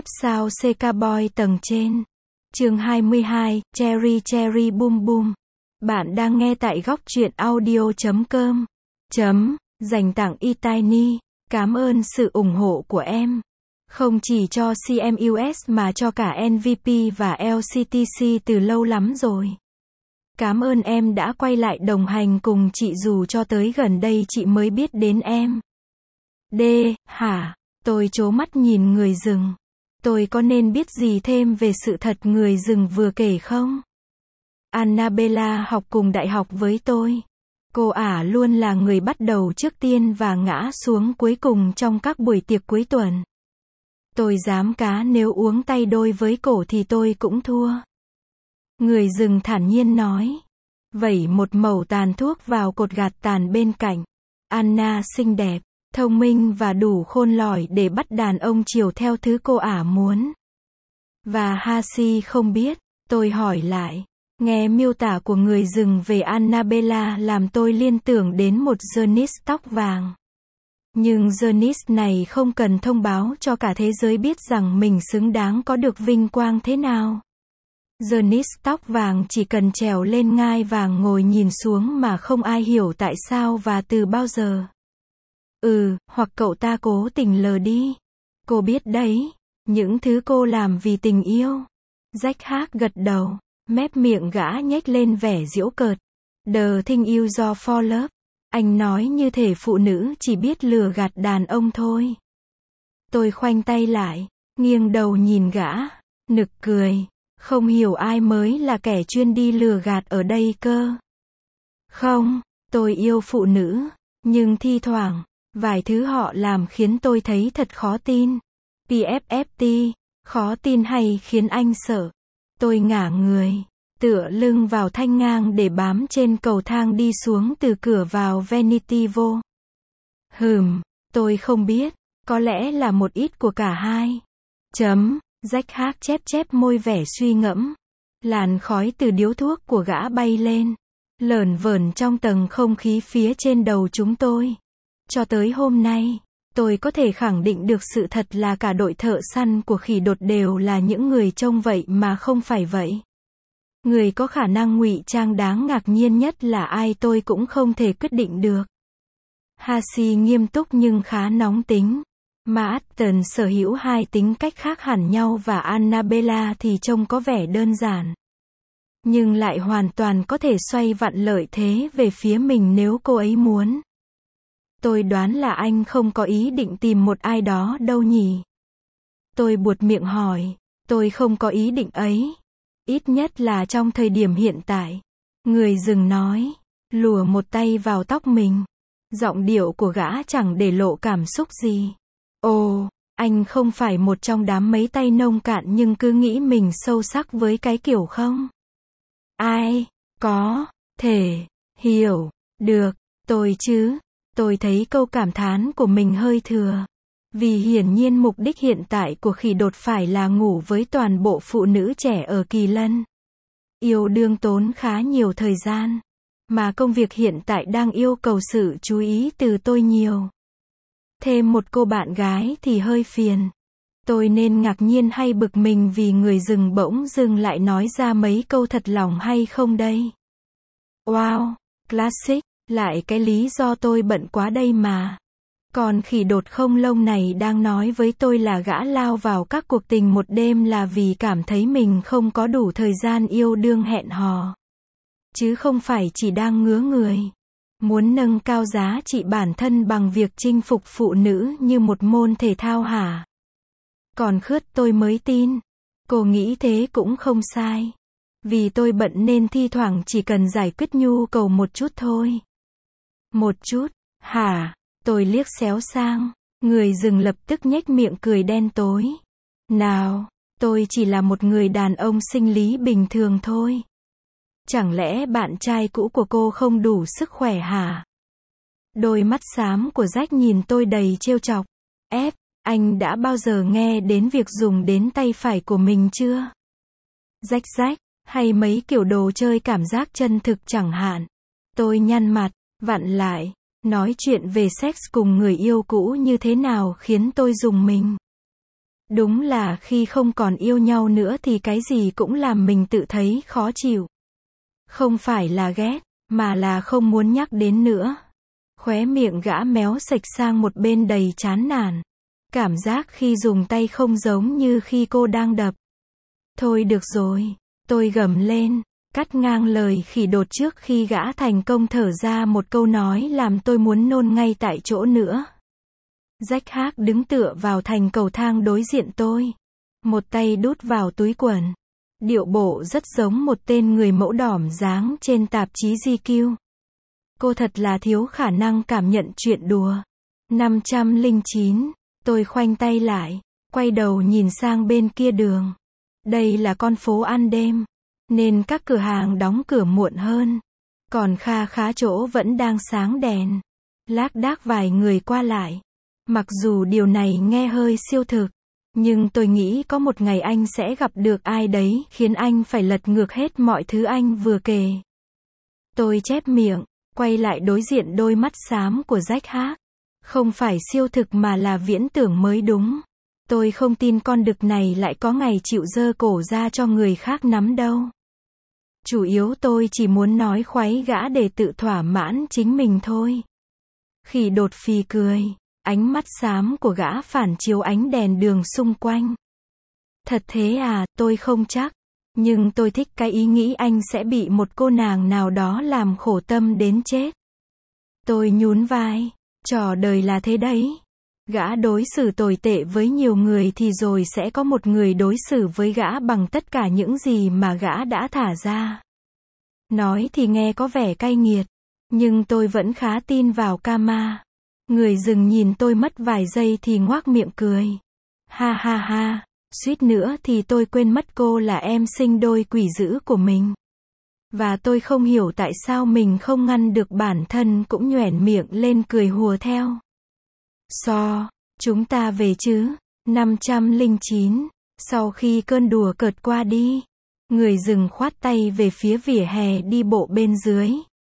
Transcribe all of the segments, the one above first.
F sao CK Boy tầng trên. Chương 22, Cherry Cherry Boom Boom. Bạn đang nghe tại góc truyện audio.com. Dành tặng eTiny. Cảm ơn sự ủng hộ của em. Không chỉ cho CMUS mà cho cả MVP và LCTC từ lâu lắm rồi. Cảm ơn em đã quay lại đồng hành cùng chị dù cho tới gần đây chị mới biết đến em. Hả? Tôi trố mắt nhìn người rừng. Tôi có nên biết gì thêm về sự thật người rừng vừa kể không? Annabella học cùng đại học với tôi. Cô ả luôn là người bắt đầu trước tiên và ngã xuống cuối cùng trong các buổi tiệc cuối tuần. Tôi dám cá nếu uống tay đôi với cổ thì tôi cũng thua. Người rừng thản nhiên nói. Vẩy một mẩu tàn thuốc vào cột gạt tàn bên cạnh. Anna xinh đẹp, thông minh và đủ khôn lỏi để bắt đàn ông chiều theo thứ cô ả muốn. Và Hasi không biết, tôi hỏi lại. Nghe miêu tả của người rừng về Annabella làm tôi liên tưởng đến một Jonis tóc vàng. Nhưng Jonis này không cần thông báo cho cả thế giới biết rằng mình xứng đáng có được vinh quang thế nào. Jonis tóc vàng chỉ cần trèo lên ngai vàng ngồi nhìn xuống mà không ai hiểu tại sao và từ bao giờ. Hoặc cậu ta cố tình lờ đi. Cô biết đấy, những thứ cô làm vì tình yêu. Jack Haag gật đầu, mép miệng gã nhếch lên vẻ giễu cợt. The thing you do for love. Anh nói như thể phụ nữ chỉ biết lừa gạt đàn ông thôi. Tôi khoanh tay lại, nghiêng đầu nhìn gã, nực cười. Không hiểu ai mới là kẻ chuyên đi lừa gạt ở đây cơ. Không, tôi yêu phụ nữ, nhưng thi thoảng, vài thứ họ làm khiến tôi thấy thật khó tin. PFFT, khó tin hay khiến anh sợ. Tôi ngả người, tựa lưng vào thanh ngang để bám trên cầu thang đi xuống từ cửa vào Venitivo. Tôi không biết, có lẽ là một ít của cả hai. Jack Haag chép môi vẻ suy ngẫm. Làn khói từ điếu thuốc của gã bay lên, lởn vởn trong tầng không khí phía trên đầu chúng tôi. Cho tới hôm nay, tôi có thể khẳng định được sự thật là cả đội thợ săn của khỉ đột đều là những người trông vậy mà không phải vậy. Người có khả năng ngụy trang đáng ngạc nhiên nhất là ai tôi cũng không thể quyết định được. Hasi nghiêm túc nhưng khá nóng tính. Marston sở hữu hai tính cách khác hẳn nhau và Annabella thì trông có vẻ đơn giản. Nhưng lại hoàn toàn có thể xoay vặn lợi thế về phía mình nếu cô ấy muốn. Tôi đoán là anh không có ý định tìm một ai đó đâu nhỉ? Tôi buột miệng hỏi. Tôi không có ý định ấy. Ít nhất là trong thời điểm hiện tại. Người rừng nói. Lùa một tay vào tóc mình. Giọng điệu của gã chẳng để lộ cảm xúc gì. Ồ, anh không phải một trong đám mấy tay nông cạn nhưng cứ nghĩ mình sâu sắc với cái kiểu không? Ai, có, thể, hiểu, được, tôi chứ. Tôi thấy câu cảm thán của mình hơi thừa. Vì hiển nhiên mục đích hiện tại của khỉ đột phải là ngủ với toàn bộ phụ nữ trẻ ở Kỳ Lân. Yêu đương tốn khá nhiều thời gian. Mà công việc hiện tại đang yêu cầu sự chú ý từ tôi nhiều. Thêm một cô bạn gái thì hơi phiền. Tôi nên ngạc nhiên hay bực mình vì người rừng bỗng dưng lại nói ra mấy câu thật lòng hay không đây? Wow, classic, lại cái lý do tôi bận quá đây mà. Còn khỉ đột không lông này đang nói với tôi là gã lao vào các cuộc tình một đêm là vì cảm thấy mình không có đủ thời gian yêu đương hẹn hò. Chứ không phải chỉ đang ngứa người. Muốn nâng cao giá trị bản thân bằng việc chinh phục phụ nữ như một môn thể thao hả? Còn khướt tôi mới tin. Cô nghĩ thế cũng không sai. Vì tôi bận nên thi thoảng chỉ cần giải quyết nhu cầu một chút thôi. Một chút, hả? Tôi liếc xéo sang. Người rừng lập tức nhếch miệng cười đen tối. Nào, tôi chỉ là một người đàn ông sinh lý bình thường thôi. Chẳng lẽ bạn trai cũ của cô không đủ sức khỏe hả? Đôi mắt xám của Jack nhìn tôi đầy trêu chọc. Anh đã bao giờ nghe đến việc dùng đến tay phải của mình chưa? Jack, hay mấy kiểu đồ chơi cảm giác chân thực chẳng hạn. Tôi nhăn mặt, vặn lại, nói chuyện về sex cùng người yêu cũ như thế nào khiến tôi rùng mình. Đúng là khi không còn yêu nhau nữa thì cái gì cũng làm mình tự thấy khó chịu. Không phải là ghét, mà là không muốn nhắc đến nữa. Khóe miệng gã méo sạch sang một bên đầy chán nản. Cảm giác khi dùng tay không giống như khi cô đang đập. Thôi được rồi, tôi gầm lên, cắt ngang lời khỉ đột trước khi gã thành công thở ra một câu nói làm tôi muốn nôn ngay tại chỗ nữa. Rách Hác đứng tựa vào thành cầu thang đối diện tôi. Một tay đút vào túi quần. Điệu bộ rất giống một tên người mẫu đỏm dáng trên tạp chí GQ. Cô thật là thiếu khả năng cảm nhận chuyện đùa. 509. Tôi khoanh tay lại, quay đầu nhìn sang bên kia đường. Đây là con phố ăn đêm, nên các cửa hàng đóng cửa muộn hơn. Còn kha khá chỗ vẫn đang sáng đèn. Lác đác vài người qua lại. Mặc dù điều này nghe hơi siêu thực, nhưng tôi nghĩ có một ngày anh sẽ gặp được ai đấy khiến anh phải lật ngược hết mọi thứ anh vừa kể. Tôi chép miệng, quay lại đối diện đôi mắt xám của Rách Hác. Không phải siêu thực mà là viễn tưởng mới đúng. Tôi không tin con đực này lại có ngày chịu giơ cổ ra cho người khác nắm đâu. Chủ yếu tôi chỉ muốn nói khoái gã để tự thỏa mãn chính mình thôi. Khỉ đột phì cười. Ánh mắt xám của gã phản chiếu ánh đèn đường xung quanh. Thật thế à, tôi không chắc. Nhưng tôi thích cái ý nghĩ anh sẽ bị một cô nàng nào đó làm khổ tâm đến chết. Tôi nhún vai. Trò đời là thế đấy. Gã đối xử tồi tệ với nhiều người thì rồi sẽ có một người đối xử với gã bằng tất cả những gì mà gã đã thả ra. Nói thì nghe có vẻ cay nghiệt. Nhưng tôi vẫn khá tin vào karma. Người rừng nhìn tôi mất vài giây thì ngoác miệng cười. Ha ha ha, suýt nữa thì tôi quên mất cô là em sinh đôi quỷ dữ của mình. Và tôi không hiểu tại sao mình không ngăn được bản thân cũng nhoẻn miệng lên cười hùa theo. Chúng ta về chứ. 509. Sau khi cơn đùa cợt qua đi, người rừng khoát tay về phía vỉa hè đi bộ bên dưới.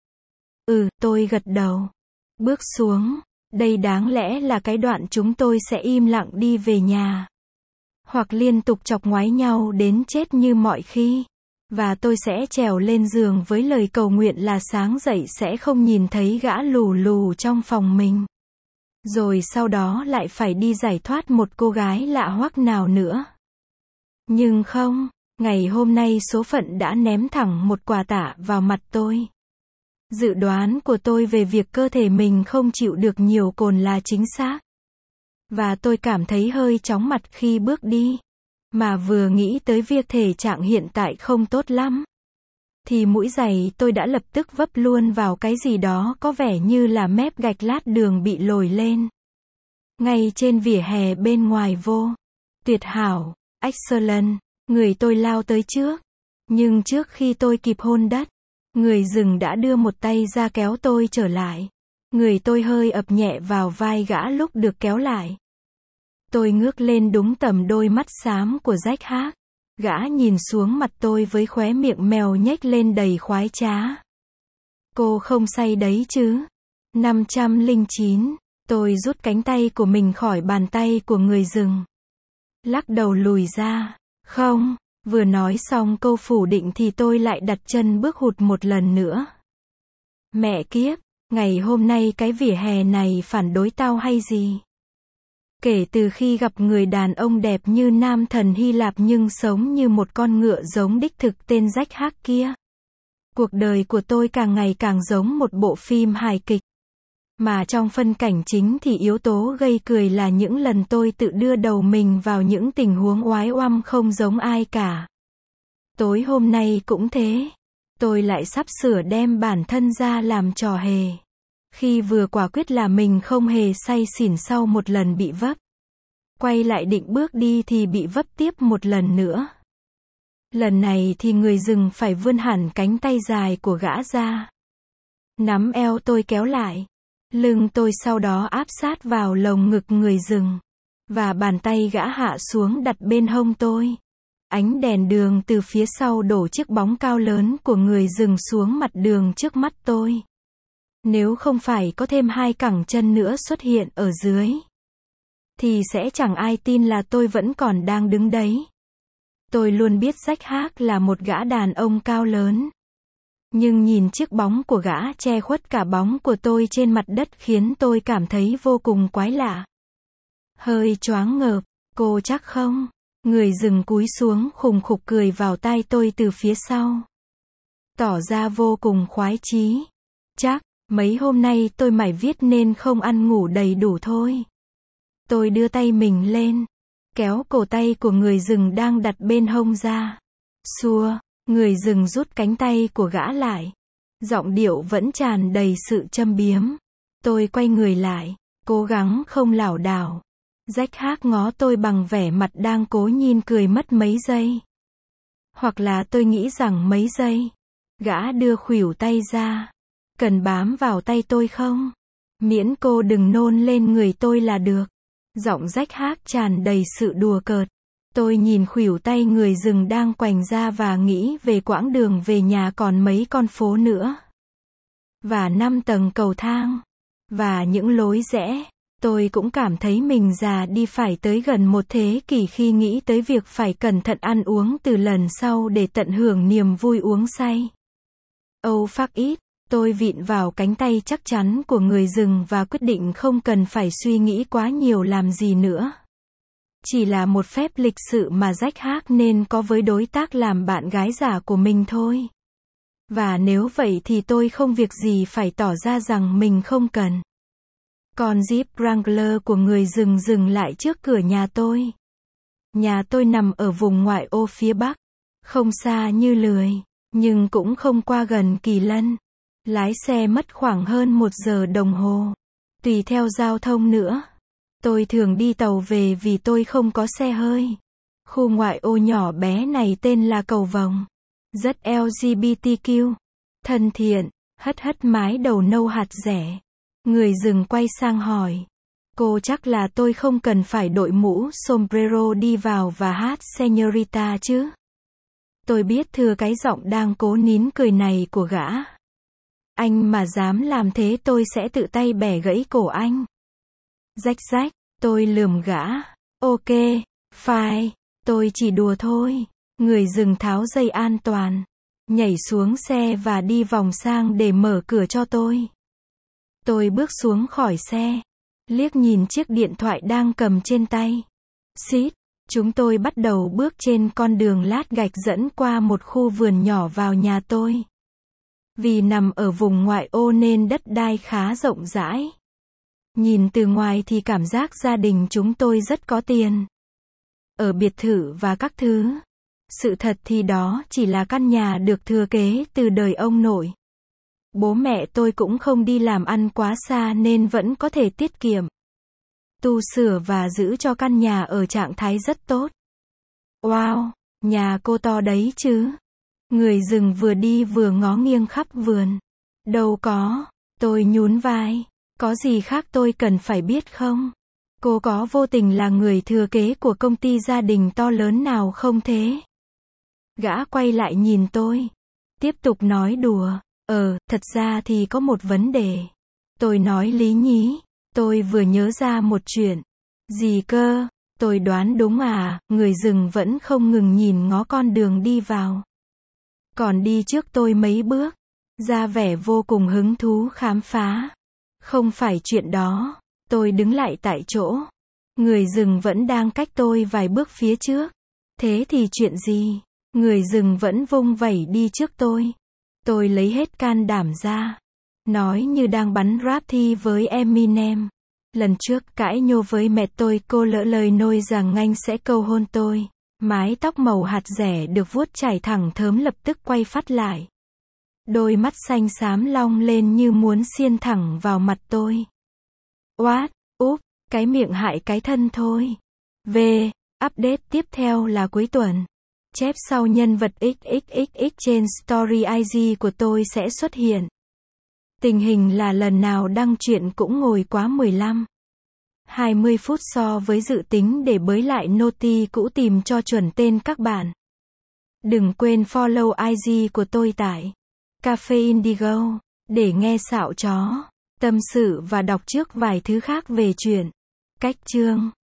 Tôi gật đầu. Bước xuống. Đây đáng lẽ là cái đoạn chúng tôi sẽ im lặng đi về nhà. Hoặc liên tục chọc ngoáy nhau đến chết như mọi khi. Và tôi sẽ trèo lên giường với lời cầu nguyện là sáng dậy sẽ không nhìn thấy gã lù lù trong phòng mình. Rồi sau đó lại phải đi giải thoát một cô gái lạ hoắc nào nữa. Nhưng không, ngày hôm nay số phận đã ném thẳng một quả tạ vào mặt tôi. Dự đoán của tôi về việc cơ thể mình không chịu được nhiều cồn là chính xác. Và tôi cảm thấy hơi chóng mặt khi bước đi. Mà vừa nghĩ tới việc thể trạng hiện tại không tốt lắm, thì mũi giày tôi đã lập tức vấp luôn vào cái gì đó có vẻ như là mép gạch lát đường bị lồi lên. Ngay trên vỉa hè bên ngoài vô. Tuyệt hảo, excellent, người tôi lao tới trước. Nhưng trước khi tôi kịp hôn đất, người rừng đã đưa một tay ra kéo tôi trở lại. Người tôi hơi ập nhẹ vào vai gã lúc được kéo lại. Tôi ngước lên đúng tầm đôi mắt xám của Rách Hác. Gã nhìn xuống mặt tôi với khóe miệng mèo nhếch lên đầy khoái trá. Cô không say đấy chứ? 509. Tôi rút cánh tay của mình khỏi bàn tay của người rừng. Lắc đầu lùi ra. Không. Vừa nói xong câu phủ định thì tôi lại đặt chân bước hụt một lần nữa. Mẹ kiếp, ngày hôm nay cái vỉa hè này phản đối tao hay gì? Kể từ khi gặp người đàn ông đẹp như nam thần Hy Lạp nhưng sống như một con ngựa giống đích thực tên Rách Hác kia. Cuộc đời của tôi càng ngày càng giống một bộ phim hài kịch. Mà trong phân cảnh chính thì yếu tố gây cười là những lần tôi tự đưa đầu mình vào những tình huống oái oăm không giống ai cả. Tối hôm nay cũng thế. Tôi lại sắp sửa đem bản thân ra làm trò hề. Khi vừa quả quyết là mình không hề say xỉn sau một lần bị vấp. Quay lại định bước đi thì bị vấp tiếp một lần nữa. Lần này thì người rừng phải vươn hẳn cánh tay dài của gã ra. Nắm eo tôi kéo lại. Lưng tôi sau đó áp sát vào lồng ngực người rừng. Và bàn tay gã hạ xuống đặt bên hông tôi. Ánh đèn đường từ phía sau đổ chiếc bóng cao lớn của người rừng xuống mặt đường trước mắt tôi. Nếu không phải có thêm hai cẳng chân nữa xuất hiện ở dưới. thì sẽ chẳng ai tin là tôi vẫn còn đang đứng đấy. Tôi luôn biết Jack Haag là một gã đàn ông cao lớn. Nhưng nhìn chiếc bóng của gã che khuất cả bóng của tôi trên mặt đất khiến tôi cảm thấy vô cùng quái lạ. Hơi choáng ngợp, cô chắc không? Người rừng cúi xuống khùng khục cười vào tai tôi từ phía sau. Tỏ ra vô cùng khoái chí. Chắc, mấy hôm nay tôi mải viết nên không ăn ngủ đầy đủ thôi. Tôi đưa tay mình lên, kéo cổ tay của người rừng đang đặt bên hông ra. Xua, người rừng rút cánh tay của gã lại. Giọng điệu vẫn tràn đầy sự châm biếm. Tôi quay người lại, cố gắng không lảo đảo. Jack Haag ngó tôi bằng vẻ mặt đang cố nhìn cười mất mấy giây. Hoặc là tôi nghĩ rằng mấy giây. Gã đưa khuỷu tay ra. Cần bám vào tay tôi không? Miễn cô đừng nôn lên người tôi là được. Giọng Jack Haag tràn đầy sự đùa cợt. Tôi nhìn khuỷu tay người rừng đang quành ra và nghĩ về quãng đường về nhà còn mấy con phố nữa. Và 5 tầng cầu thang. Và những lối rẽ. Tôi cũng cảm thấy mình già đi phải tới gần một thế kỷ khi nghĩ tới việc phải cẩn thận ăn uống từ lần sau để tận hưởng niềm vui uống say. Oh fuck it. Tôi vịn vào cánh tay chắc chắn của người rừng và quyết định không cần phải suy nghĩ quá nhiều làm gì nữa. Chỉ là một phép lịch sự mà Jack Haag nên có với đối tác làm bạn gái giả của mình thôi. Và nếu vậy thì tôi không việc gì phải tỏ ra rằng mình không cần. Con Jeep Wrangler của người rừng dừng lại trước cửa nhà tôi. Nhà tôi nằm ở vùng ngoại ô phía bắc. Không xa như lười, nhưng cũng không qua gần Kỳ Lân. Lái xe mất khoảng hơn 1 giờ đồng hồ. Tùy theo giao thông nữa. Tôi thường đi tàu về vì tôi không có xe hơi. Khu ngoại ô nhỏ bé này tên là Cầu Vồng. Rất LGBTQ. Thân thiện, hất mái đầu nâu hạt rẻ. Người rừng quay sang hỏi. Cô chắc là tôi không cần phải đội mũ sombrero đi vào và hát Señorita chứ? Tôi biết thừa cái giọng đang cố nín cười này của gã. Anh mà dám làm thế tôi sẽ tự tay bẻ gãy cổ anh. Rách, tôi lườm gã. Ok, fine, tôi chỉ đùa thôi. Người rừng tháo dây an toàn, nhảy xuống xe và đi vòng sang để mở cửa cho tôi. Tôi bước xuống khỏi xe, liếc nhìn chiếc điện thoại đang cầm trên tay. Xít, chúng tôi bắt đầu bước trên con đường lát gạch dẫn qua một khu vườn nhỏ vào nhà tôi. Vì nằm ở vùng ngoại ô nên đất đai khá rộng rãi. Nhìn từ ngoài thì cảm giác gia đình chúng tôi rất có tiền. Ở biệt thự và các thứ. Sự thật thì đó chỉ là căn nhà được thừa kế từ đời ông nội. Bố mẹ tôi cũng không đi làm ăn quá xa nên vẫn có thể tiết kiệm. Tu sửa và giữ cho căn nhà ở trạng thái rất tốt. Wow, nhà cô to đấy chứ. Người rừng vừa đi vừa ngó nghiêng khắp vườn. Đâu có, tôi nhún vai. Có gì khác tôi cần phải biết không? Cô có vô tình là người thừa kế của công ty gia đình to lớn nào không thế? Gã quay lại nhìn tôi. Tiếp tục nói đùa. Thật ra thì có một vấn đề. Tôi nói lý nhí. Tôi vừa nhớ ra một chuyện. Gì cơ? Tôi đoán đúng à? Người rừng vẫn không ngừng nhìn ngó con đường đi vào. Còn đi trước tôi mấy bước. Ra vẻ vô cùng hứng thú khám phá. Không phải chuyện đó. Tôi đứng lại tại chỗ. Người rừng vẫn đang cách tôi vài bước phía trước. Thế thì chuyện gì? Người rừng vẫn vung vẩy đi trước tôi. Tôi lấy hết can đảm ra. Nói như đang bắn rap thi với Eminem. Lần trước cãi nhô với mẹ tôi, cô lỡ lời nôi rằng anh sẽ cầu hôn tôi. Mái tóc màu hạt rẻ được vuốt chảy thẳng thớm lập tức quay phắt lại. Đôi mắt xanh xám long lên như muốn xiên thẳng vào mặt tôi. What? Úp, cái miệng hại cái thân thôi. Update tiếp theo là cuối tuần. Chép sau nhân vật XXXX trên story IG của tôi sẽ xuất hiện. Tình hình là lần nào đăng chuyện cũng ngồi quá 15-20 phút so với dự tính để bới lại noti cũ tìm cho chuẩn tên các bạn. Đừng quên follow IG của tôi tại Cafe Indigo để nghe xạo chó, tâm sự và đọc trước vài thứ khác về chuyện, cách chương.